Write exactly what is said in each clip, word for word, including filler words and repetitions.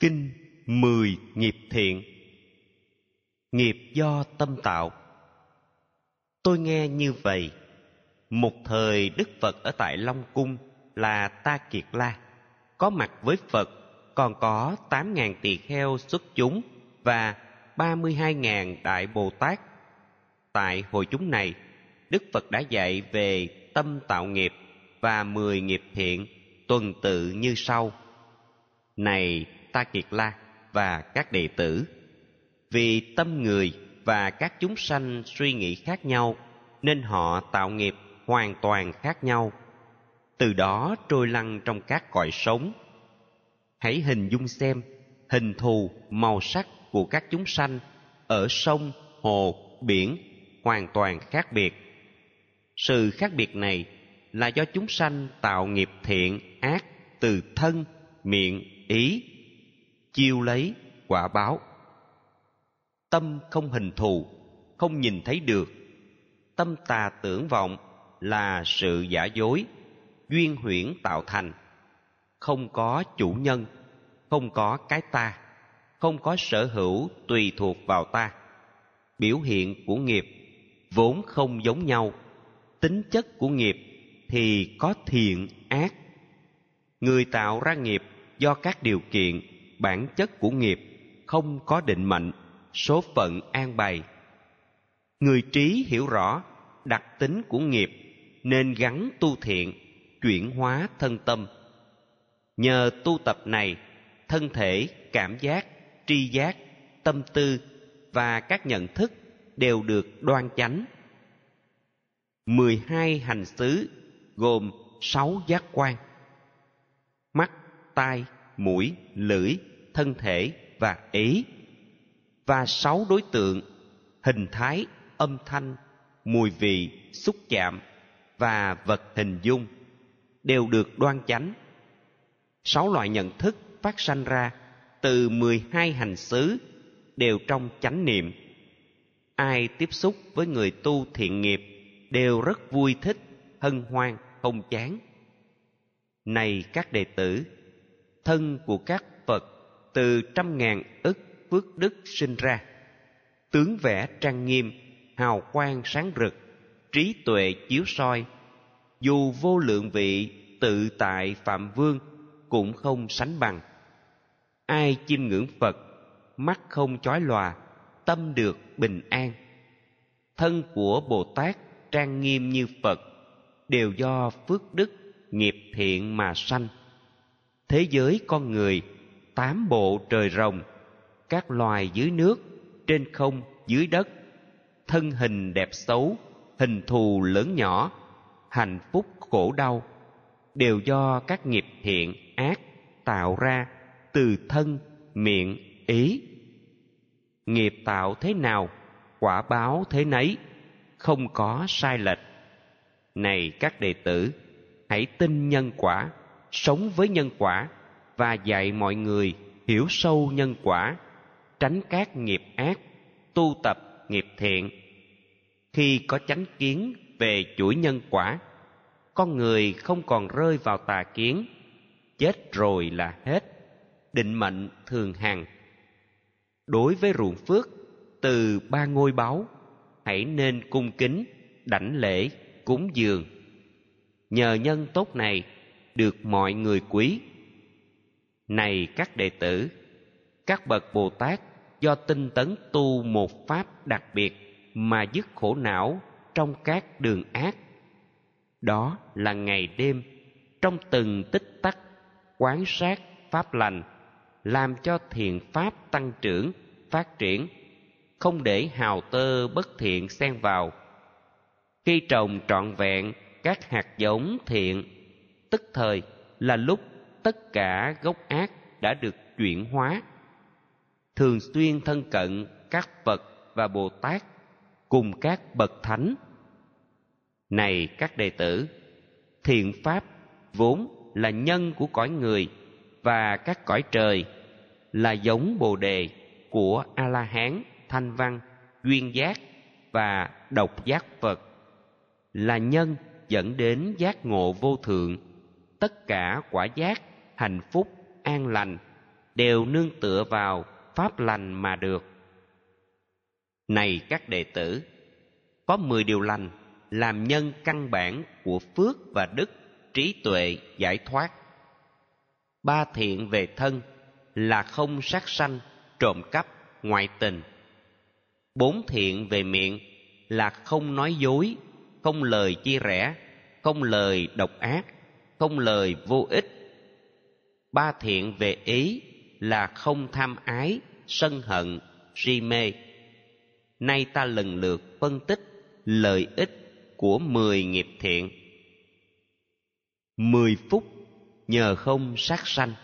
Kinh mười nghiệp thiện. Nghiệp do tâm tạo. Tôi nghe như vậy. Một thời Đức Phật ở tại Long Cung là Ta Kiệt La, có mặt với Phật còn có tám ngàn tỳ kheo xuất chúng và ba mươi hai ngàn Đại Bồ Tát. Tại hội chúng này, Đức Phật đã dạy về tâm tạo nghiệp và mười nghiệp thiện tuần tự như sau. Này Ta Kiệt La và các đệ tử, vì tâm người và các chúng sanh suy nghĩ khác nhau nên họ tạo nghiệp hoàn toàn khác nhau, từ đó trôi lăn trong các cõi sống. Hãy hình dung xem hình thù, màu sắc của các chúng sanh ở sông, hồ, biển hoàn toàn khác biệt. Sự khác biệt này là do chúng sanh tạo nghiệp thiện, ác từ thân, miệng, ý, chiêu lấy quả báo. Tâm không hình thù, không nhìn thấy được. Tâm tà tưởng vọng là sự giả dối, duyên huyễn tạo thành. Không có chủ nhân, không có cái ta, không có sở hữu tùy thuộc vào ta. Biểu hiện của nghiệp vốn không giống nhau. Tính chất của nghiệp thì có thiện, ác. Người tạo ra nghiệp do các điều kiện, bản chất của nghiệp không có định mệnh, số phận an bày. Người trí hiểu rõ đặc tính của nghiệp nên gắn tu thiện, chuyển hóa thân tâm. Nhờ tu tập này, thân thể, cảm giác, tri giác, tâm tư và các nhận thức đều được đoan chánh. Mười hai hành xứ gồm sáu giác quan: mắt, tai, mũi, lưỡi, thân thể và ý, và sáu đối tượng: hình thái, âm thanh, mùi vị, xúc chạm và vật hình dung đều được đoan chánh. Sáu loại nhận thức phát sanh ra từ mười hai hành xứ đều trong chánh niệm. Ai tiếp xúc với người tu thiện nghiệp đều rất vui thích, hân hoan, không chán. Này các đệ tử, thân của các Phật từ trăm ngàn ức phước đức sinh ra, tướng vẻ trang nghiêm, hào quang sáng rực, trí tuệ chiếu soi, dù vô lượng vị tự tại Phạm Vương cũng không sánh bằng. Ai chiêm ngưỡng Phật, mắt không chói lòa, tâm được bình an. Thân của Bồ Tát trang nghiêm như Phật đều do phước đức, nghiệp thiện mà sanh. Thế giới con người, tám bộ trời rồng, các loài dưới nước, trên không, dưới đất, thân hình đẹp xấu, hình thù lớn nhỏ, hạnh phúc khổ đau, đều do các nghiệp thiện, ác tạo ra từ thân, miệng, ý. Nghiệp tạo thế nào, quả báo thế nấy, không có sai lệch. Này các đệ tử, hãy tin nhân quả, sống với nhân quả và dạy mọi người hiểu sâu nhân quả, tránh các nghiệp ác, tu tập nghiệp thiện. Khi có chánh kiến về chuỗi nhân quả, con người không còn rơi vào tà kiến, chết rồi là hết, định mệnh thường hằng. Đối với ruộng phước từ ba ngôi báu, hãy nên cung kính, đảnh lễ, cúng dường. Nhờ nhân tốt này được mọi người quý. Này các đệ tử, các bậc Bồ Tát do tinh tấn tu một pháp đặc biệt mà dứt khổ não trong các đường ác. Đó là ngày đêm, trong từng tích tắc, quán sát pháp lành, làm cho thiện pháp tăng trưởng, phát triển, không để hào tơ bất thiện xen vào. Khi trồng trọn vẹn các hạt giống thiện, tức thời là lúc tất cả gốc ác đã được chuyển hóa. Thường xuyên thân cận các Phật và Bồ Tát cùng các bậc thánh. Này các đệ tử, thiện pháp vốn là nhân của cõi người và các cõi trời, là giống Bồ đề của A-la-hán, Thanh Văn, Duyên Giác và Độc Giác Phật, là nhân dẫn đến giác ngộ vô thượng, tất cả quả giác, hạnh phúc, an lành, đều nương tựa vào pháp lành mà được. Này các đệ tử, có mười điều lành làm nhân căn bản của phước và đức, trí tuệ, giải thoát. Ba thiện về thân là không sát sanh, trộm cắp, ngoại tình. Bốn thiện về miệng là không nói dối, không lời chia rẽ, không lời độc ác, không lời vô ích. Ba thiện về ý là không tham ái, sân hận, si mê. Nay ta lần lượt phân tích lợi ích của mười nghiệp thiện. Mười phúc nhờ không sát sanh.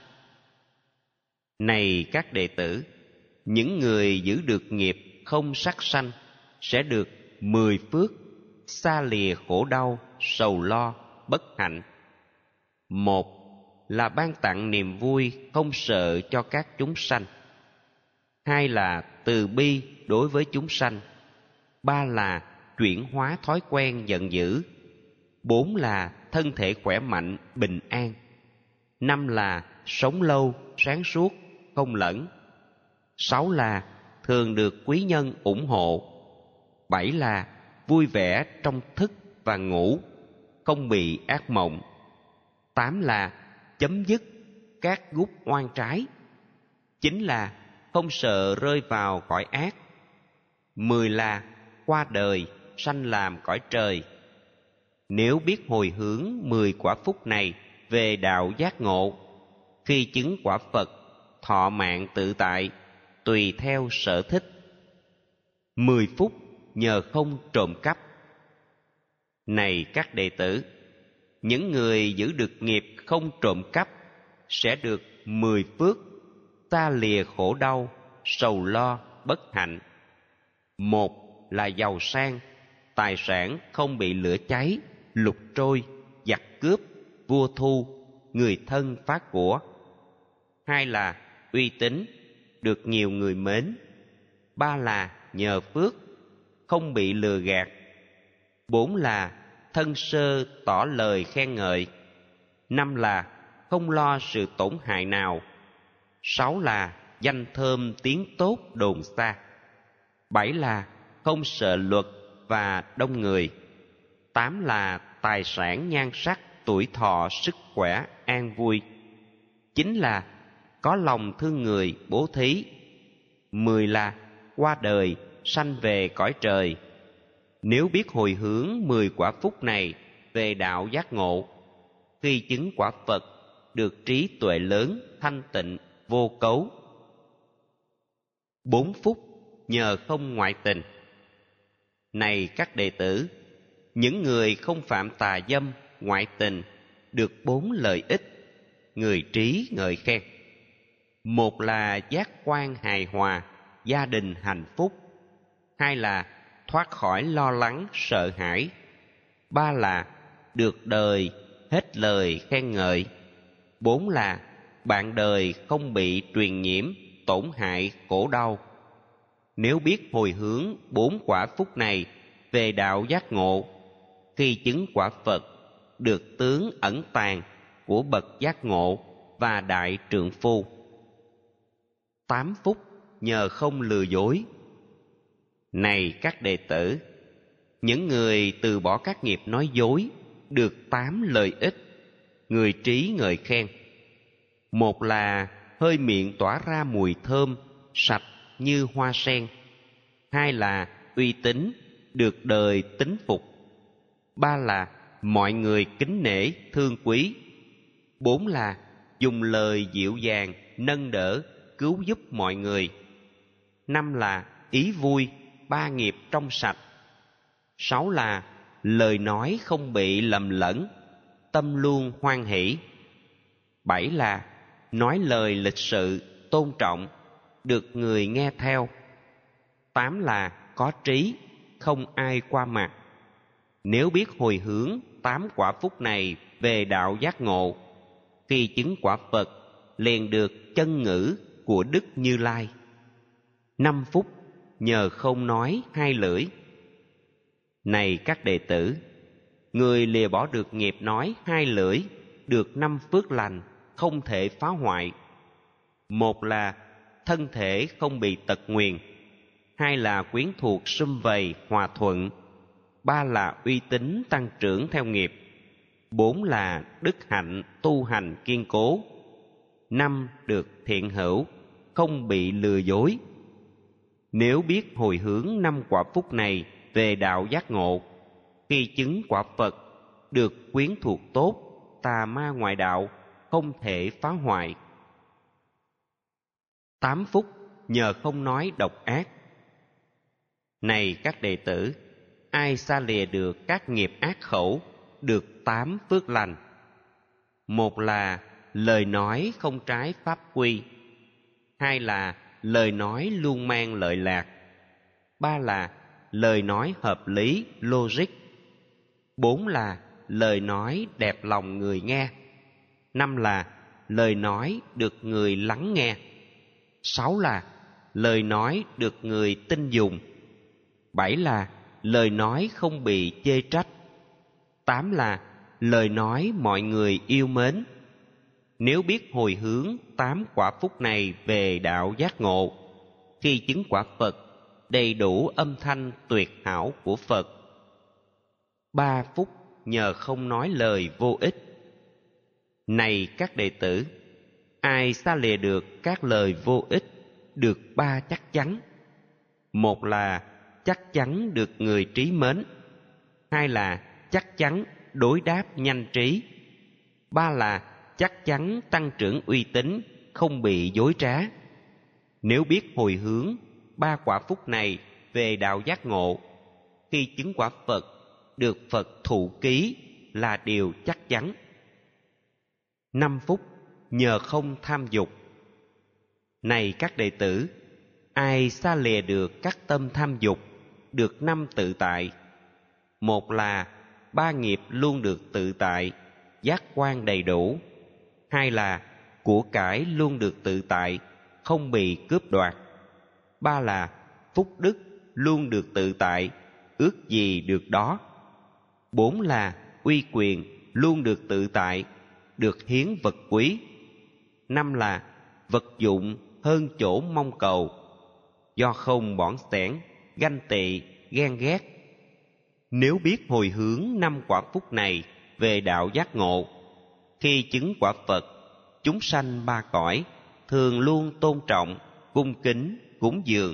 Này các đệ tử, những người giữ được nghiệp không sát sanh sẽ được mười phước, xa lìa khổ đau, sầu lo, bất hạnh. Một là ban tặng niềm vui không sợ cho các chúng sanh. Hai là từ bi đối với chúng sanh. Ba là chuyển hóa thói quen giận dữ. Bốn là thân thể khỏe mạnh, bình an. Năm là sống lâu, sáng suốt, không lẫn. Sáu là thường được quý nhân ủng hộ. Bảy là vui vẻ trong thức và ngủ, không bị ác mộng. Tám là chấm dứt các gút oan trái. Chín là không sợ rơi vào cõi ác. Mười là qua đời sanh làm cõi trời. Nếu biết hồi hướng mười quả phúc này về đạo giác ngộ, khi chứng quả Phật, thọ mạng tự tại, tùy theo sở thích. Mười phúc nhờ không trộm cắp. Này các đệ tử, những người giữ được nghiệp không trộm cắp sẽ được mười phước, xa lìa khổ đau, sầu lo, bất hạnh. Một là giàu sang, tài sản không bị lửa cháy, lục trôi, giặc cướp, vua thu, người thân phá của. Hai là uy tín, được nhiều người mến. Ba là nhờ phước, không bị lừa gạt. Bốn là thân sơ tỏ lời khen ngợi. Năm là không lo sự tổn hại nào. Sáu là danh thơm tiếng tốt đồn xa. Bảy là không sợ luật và đông người. Tám là tài sản nhan sắc, tuổi thọ, sức khỏe, an vui. Chín là có lòng thương người, bố thí. Mười là qua đời sanh về cõi trời. Nếu biết hồi hướng mười quả phúc này về đạo giác ngộ, khi chứng quả Phật được trí tuệ lớn, thanh tịnh, vô cấu. Bốn phúc nhờ không ngoại tình. Này các đệ tử, những người không phạm tà dâm, ngoại tình được bốn lợi ích, người trí ngợi khen. Một là giác quan hài hòa, gia đình hạnh phúc. Hai là thoát khỏi lo lắng, sợ hãi. Ba là được đời hết lời khen ngợi. Bốn là bạn đời không bị truyền nhiễm, tổn hại, khổ đau. Nếu biết hồi hướng bốn quả phúc này về đạo giác ngộ, khi chứng quả Phật được tướng ẩn tàng của bậc giác ngộ và đại trượng phu. Tám phúc nhờ không lừa dối. Này các đệ tử, những người từ bỏ các nghiệp nói dối được tám lợi ích, người trí ngợi khen. Một là hơi miệng tỏa ra mùi thơm, sạch như hoa sen. Hai là uy tín, được đời tín phục. Ba là mọi người kính nể, thương quý. Bốn là dùng lời dịu dàng, nâng đỡ, cứu giúp mọi người. Năm là ý vui, ba nghiệp trong sạch. Sáu là lời nói không bị lầm lẫn, tâm luôn hoan hỷ. Bảy là nói lời lịch sự, tôn trọng, được người nghe theo. Tám là có trí, không ai qua mặt. Nếu biết hồi hướng tám quả phúc này về đạo giác ngộ, khi chứng quả Phật liền được chân ngữ của Đức Như Lai. Năm phúc nhờ không nói hai lưỡi. Này các đệ tử, người lìa bỏ được nghiệp nói hai lưỡi được năm phước lành không thể phá hoại. Một là thân thể không bị tật nguyền, hai là quyến thuộc sum vầy hòa thuận, ba là uy tín tăng trưởng theo nghiệp, bốn là đức hạnh tu hành kiên cố, năm được thiện hữu, không bị lừa dối. Nếu biết hồi hướng năm quả phúc này về đạo giác ngộ, khi chứng quả Phật, được quyến thuộc tốt, tà ma ngoại đạo không thể phá hoại. Tám phúc nhờ không nói độc ác. Này các đệ tử, ai xa lìa được các nghiệp ác khẩu, được tám phước lành. Một là lời nói không trái pháp quy, hai là lời nói luôn mang lợi lạc, ba là lời nói hợp lý logic, bốn là lời nói đẹp lòng người nghe, năm là lời nói được người lắng nghe, sáu là lời nói được người tin dùng, bảy là lời nói không bị chê trách, tám là lời nói mọi người yêu mến. Nếu biết hồi hướng tám quả phúc này về đạo giác ngộ, khi chứng quả Phật, đầy đủ âm thanh tuyệt hảo của Phật. Ba phúc nhờ không nói lời vô ích. Này các đệ tử, ai xa lìa được các lời vô ích, được ba chắc chắn. Một là chắc chắn được người trí mến, hai là chắc chắn đối đáp nhanh trí, ba là chắc chắn tăng trưởng uy tín, không bị dối trá. Nếu biết hồi hướng ba quả phúc này về đạo giác ngộ, khi chứng quả Phật, được Phật thụ ký là điều chắc chắn. Năm phúc nhờ không tham dục. Này các đệ tử, ai xa lìa được các tâm tham dục, được năm tự tại. Một là ba nghiệp luôn được tự tại, giác quan đầy đủ. Hai là của cải luôn được tự tại, không bị cướp đoạt. Ba là phúc đức luôn được tự tại, ước gì được đó. Bốn là uy quyền luôn được tự tại, được hiến vật quý. Năm là vật dụng hơn chỗ mong cầu, do không bỏn xẻn, ganh tị, ghen ghét. Nếu biết hồi hướng năm quả phúc này về đạo giác ngộ, khi chứng quả Phật, chúng sanh ba cõi thường luôn tôn trọng, cung kính, cúng dường.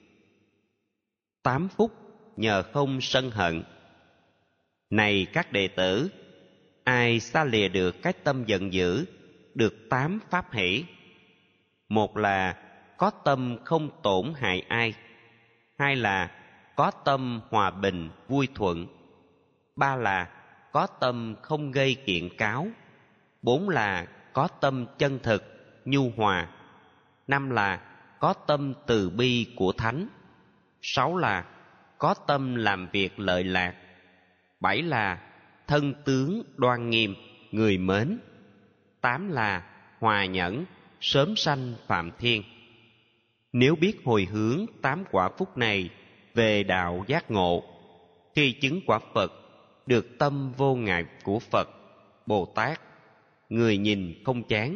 Tám phúc nhờ không sân hận. Này các đệ tử, ai xa lìa được cái tâm giận dữ, được tám pháp hỷ. Một là có tâm không tổn hại ai, hai là có tâm hòa bình vui thuận, ba là có tâm không gây kiện cáo, bốn là có tâm chân thực nhu hòa, năm là có tâm từ bi của thánh, sáu là có tâm làm việc lợi lạc, bảy là thân tướng đoan nghiêm người mến, tám là hòa nhẫn sớm sanh phạm thiên. Nếu biết hồi hướng tám quả phúc này về đạo giác ngộ, khi chứng quả Phật, được tâm vô ngại của Phật, Bồ Tát, người nhìn không chán.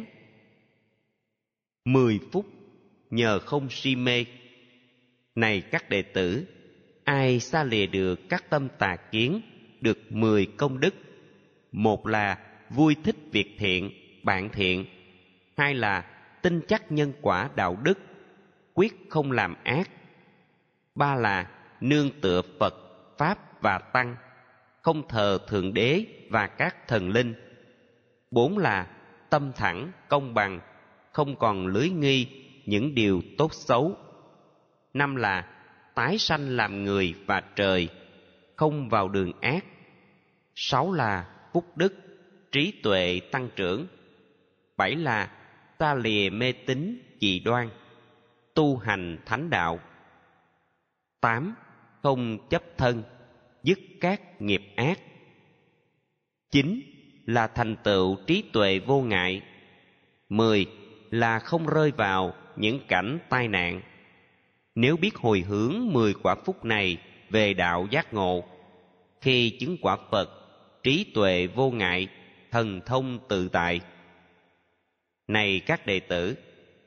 Mười phúc nhờ không si mê. Này các đệ tử, ai xa lìa được các tâm tà kiến, được mười công đức. Một là vui thích việc thiện, bạn thiện. Hai là tin chắc nhân quả đạo đức, quyết không làm ác. Ba là nương tựa Phật, Pháp và Tăng, không thờ Thượng Đế và các thần linh. Bốn là tâm thẳng, công bằng, không còn lưới nghi những điều tốt xấu. Năm là tái sanh làm người và trời, không vào đường ác. Sáu là phúc đức, trí tuệ tăng trưởng. Bảy là xa lìa mê tín dị đoan, tu hành thánh đạo. Tám, không chấp thân, dứt các nghiệp ác. Chín là thành tựu trí tuệ vô ngại. Mười là không rơi vào những cảnh tai nạn. Nếu biết hồi hướng mười quả phúc này về đạo giác ngộ, khi chứng quả Phật, trí tuệ vô ngại, thần thông tự tại. Này các đệ tử,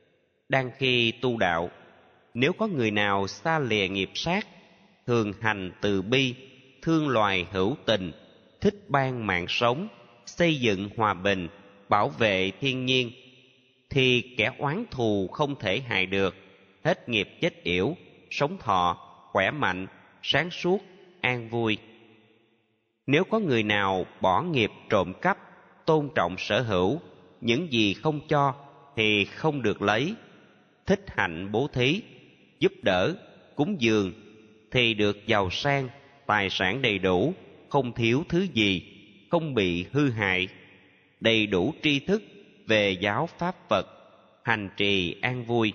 Đang khi tu đạo, nếu có người nào xa lìa nghiệp sát, thường hành từ bi, thương loài hữu tình, thích ban mạng sống, xây dựng hòa bình, bảo vệ thiên nhiên, thì kẻ oán thù không thể hại được, hết nghiệp chết yểu, sống thọ, khỏe mạnh, sáng suốt, an vui. Nếu có người nào bỏ nghiệp trộm cắp, tôn trọng sở hữu, những gì không cho thì không được lấy, thích hạnh bố thí, giúp đỡ, cúng dường, thì được giàu sang, tài sản đầy đủ, không thiếu thứ gì, không bị hư hại, đầy đủ tri thức về giáo pháp Phật, hành trì an vui.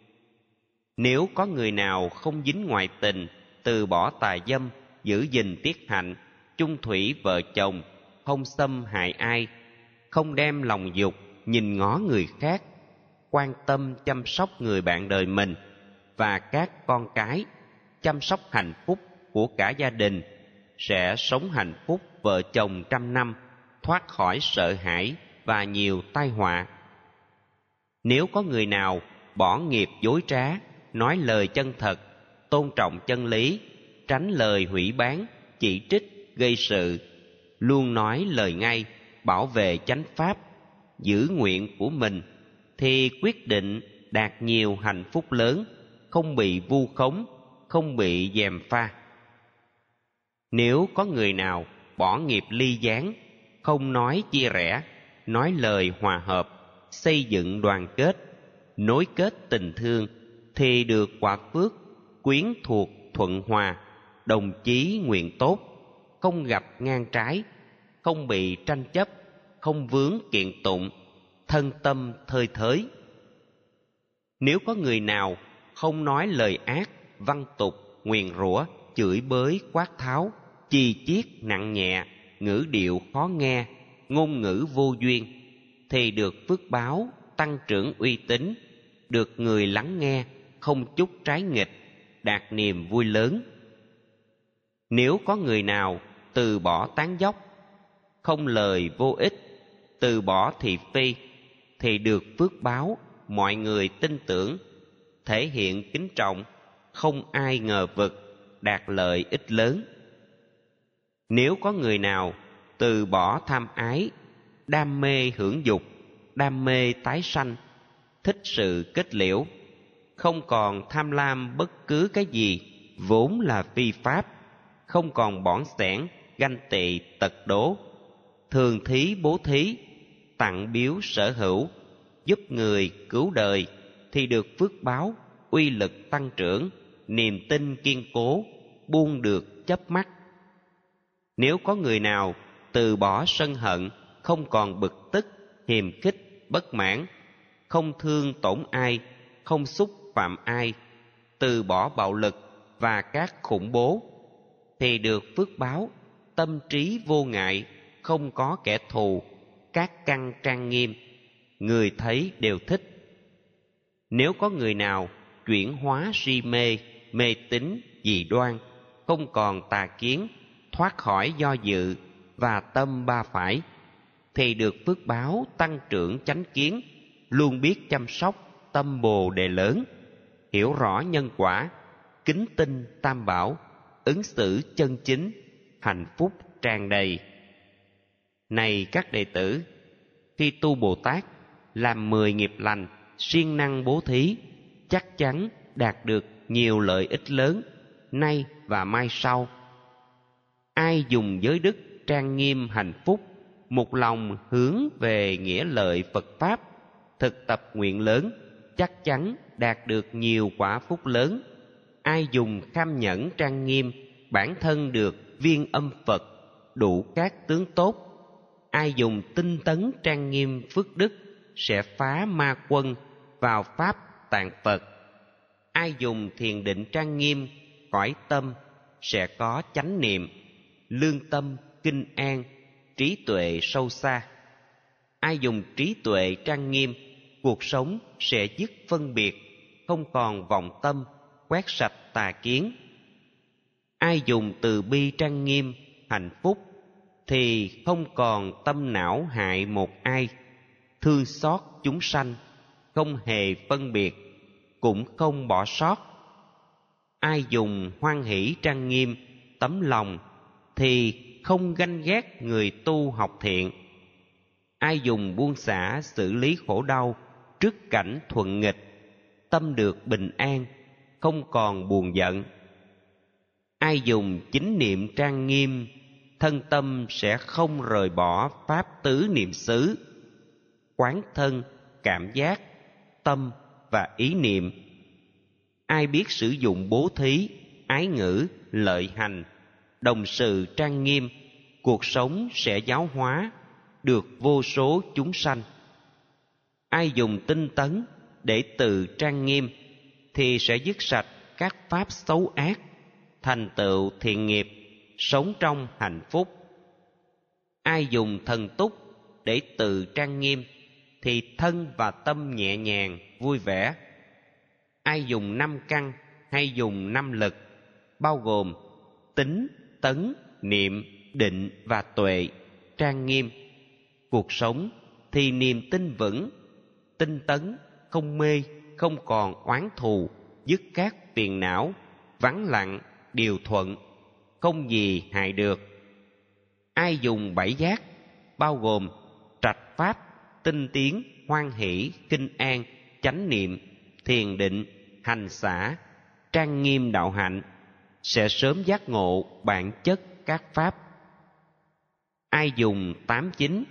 Nếu có người nào không dính ngoại tình, từ bỏ tà dâm, giữ gìn tiết hạnh, chung thủy vợ chồng, không xâm hại ai, không đem lòng dục nhìn ngó người khác, quan tâm chăm sóc người bạn đời mình và các con cái, chăm sóc hạnh phúc của cả gia đình, sẽ sống hạnh phúc vợ chồng trăm năm, thoát khỏi sợ hãi và nhiều tai họa. Nếu có người nào bỏ nghiệp dối trá, nói lời chân thật, tôn trọng chân lý, tránh lời hủy báng, chỉ trích, gây sự, luôn nói lời ngay, bảo vệ chánh pháp, giữ nguyện của mình, thì quyết định đạt nhiều hạnh phúc lớn, không bị vu khống, không bị gièm pha. Nếu có người nào bỏ nghiệp ly gián, không nói chia rẽ, nói lời hòa hợp, xây dựng đoàn kết, nối kết tình thương, thì được quả phước, quyến thuộc thuận hòa, đồng chí nguyện tốt, không gặp ngang trái, không bị tranh chấp, không vướng kiện tụng, thân tâm thơi thới. Nếu có người nào không nói lời ác, văn tục, nguyền rủa, chửi bới, quát tháo, chi chiết nặng nhẹ, ngữ điệu khó nghe, ngôn ngữ vô duyên, thì được phước báo, tăng trưởng uy tín, được người lắng nghe, không chút trái nghịch, đạt niềm vui lớn. Nếu có người nào từ bỏ tán dóc, không lời vô ích, từ bỏ thị phi, thì được phước báo, mọi người tin tưởng, thể hiện kính trọng, không ai ngờ vực, đạt lợi ích lớn. Nếu có người nào từ bỏ tham ái, đam mê hưởng dục, đam mê tái sanh, thích sự kết liễu, không còn tham lam bất cứ cái gì vốn là phi pháp, không còn bỏn xẻn, ganh tị, tật đố, thường thí bố thí, tặng biếu sở hữu, giúp người cứu đời, thì được phước báo, uy lực tăng trưởng, niềm tin kiên cố, buông được chấp mắc. Nếu có người nào từ bỏ sân hận, không còn bực tức, hiềm khích, bất mãn, không thương tổn ai, không xúc phạm ai, từ bỏ bạo lực và các khủng bố, thì được phước báo, tâm trí vô ngại, không có kẻ thù, các căn trang nghiêm, người thấy đều thích. Nếu có người nào chuyển hóa si mê, mê tín, dị đoan, không còn tà kiến, thoát khỏi do dự và tâm ba phải, thì được phước báo tăng trưởng chánh kiến, luôn biết chăm sóc tâm bồ đề lớn, hiểu rõ nhân quả, kính tinh tam bảo, ứng xử chân chính, hạnh phúc tràn đầy. Này các đệ tử, khi tu Bồ Tát, làm mười nghiệp lành, siêng năng bố thí, chắc chắn đạt được nhiều lợi ích lớn, nay và mai sau. Ai dùng giới đức trang nghiêm hạnh phúc, một lòng hướng về nghĩa lợi Phật Pháp, thực tập nguyện lớn, chắc chắn đạt được nhiều quả phúc lớn. Ai dùng kham nhẫn trang nghiêm, bản thân được viên âm Phật, đủ các tướng tốt. Ai dùng tinh tấn trang nghiêm phước đức, sẽ phá ma quân, vào pháp tạng Phật. Ai dùng thiền định trang nghiêm, cõi tâm, sẽ có chánh niệm, lương tâm kinh an, trí tuệ sâu xa. Ai dùng trí tuệ trang nghiêm, cuộc sống sẽ dứt phân biệt, không còn vọng tâm, quét sạch tà kiến. Ai dùng từ bi trang nghiêm, hạnh phúc, thì không còn tâm não hại một ai, thương xót chúng sanh, không hề phân biệt, cũng không bỏ sót. Ai dùng hoan hỷ trang nghiêm, tấm lòng thì không ganh ghét người tu học thiện. Ai dùng buông xả xử lý khổ đau trước cảnh thuận nghịch, tâm được bình an, không còn buồn giận. Ai dùng chính niệm trang nghiêm, thân tâm sẽ không rời bỏ pháp tứ niệm xứ, quán thân, cảm giác, tâm và ý niệm. Ai biết sử dụng bố thí, ái ngữ, lợi hành, đồng sự trang nghiêm, cuộc sống sẽ giáo hóa được vô số chúng sanh. Ai dùng tinh tấn để tự trang nghiêm thì sẽ dứt sạch các pháp xấu ác, thành tựu thiện nghiệp, sống trong hạnh phúc. Ai dùng thần túc để tự trang nghiêm thì thân và tâm nhẹ nhàng, vui vẻ. Ai dùng năm căn hay dùng năm lực, bao gồm tính, tấn, niệm, định và tuệ, trang nghiêm cuộc sống thì niềm tin vững, tinh tấn, không mê, không còn oán thù, dứt các phiền não, vắng lặng, điều thuận, không gì hại được. Ai dùng bảy giác, bao gồm trạch pháp, tinh tiến, hoan hỷ, kinh an, chánh niệm, thiền định, hành xả, trang nghiêm đạo hạnh, sẽ sớm giác ngộ bản chất các pháp. Ai dùng tám chính,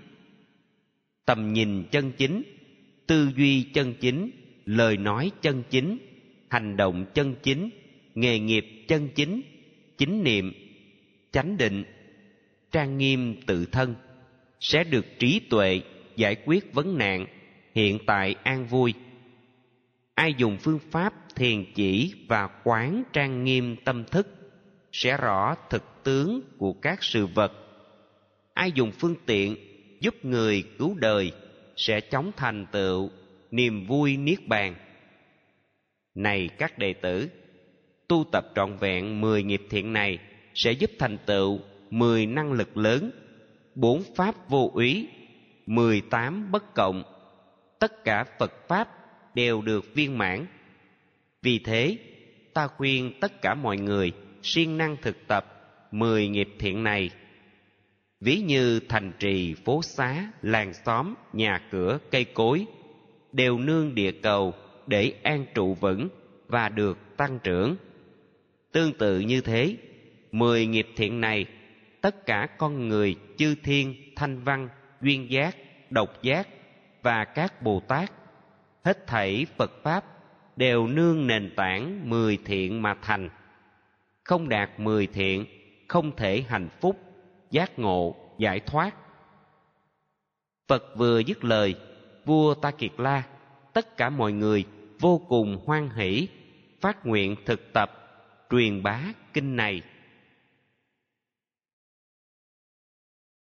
tầm nhìn chân chính, tư duy chân chính, lời nói chân chính, hành động chân chính, nghề nghiệp chân chính, chính niệm, chánh định, trang nghiêm tự thân, sẽ được trí tuệ giải quyết vấn nạn, hiện tại an vui. Ai dùng phương pháp thiền chỉ và quán trang nghiêm tâm thức, sẽ rõ thực tướng của các sự vật. Ai dùng phương tiện giúp người cứu đời, sẽ chóng thành tựu niềm vui niết bàn. Này các đệ tử, tu tập trọn vẹn mười nghiệp thiện này sẽ giúp thành tựu mười năng lực lớn, bốn pháp vô úy, mười tám bất cộng. Tất cả Phật pháp đều được viên mãn. Vì thế, ta khuyên tất cả mọi người siêng năng thực tập mười nghiệp thiện này. Ví như thành trì, phố xá, làng xóm, nhà cửa, cây cối đều nương địa cầu để an trụ vững và được tăng trưởng. Tương tự như thế, mười nghiệp thiện này, tất cả con người, chư thiên, thanh văn, duyên giác, độc giác và các Bồ Tát, hết thảy Phật pháp đều nương nền tảng mười thiện mà thành. Không đạt mười thiện, không thể hạnh phúc, giác ngộ, giải thoát. Phật vừa dứt lời, vua Ta Kiệt La, tất cả mọi người vô cùng hoan hỷ, phát nguyện thực tập, truyền bá kinh này.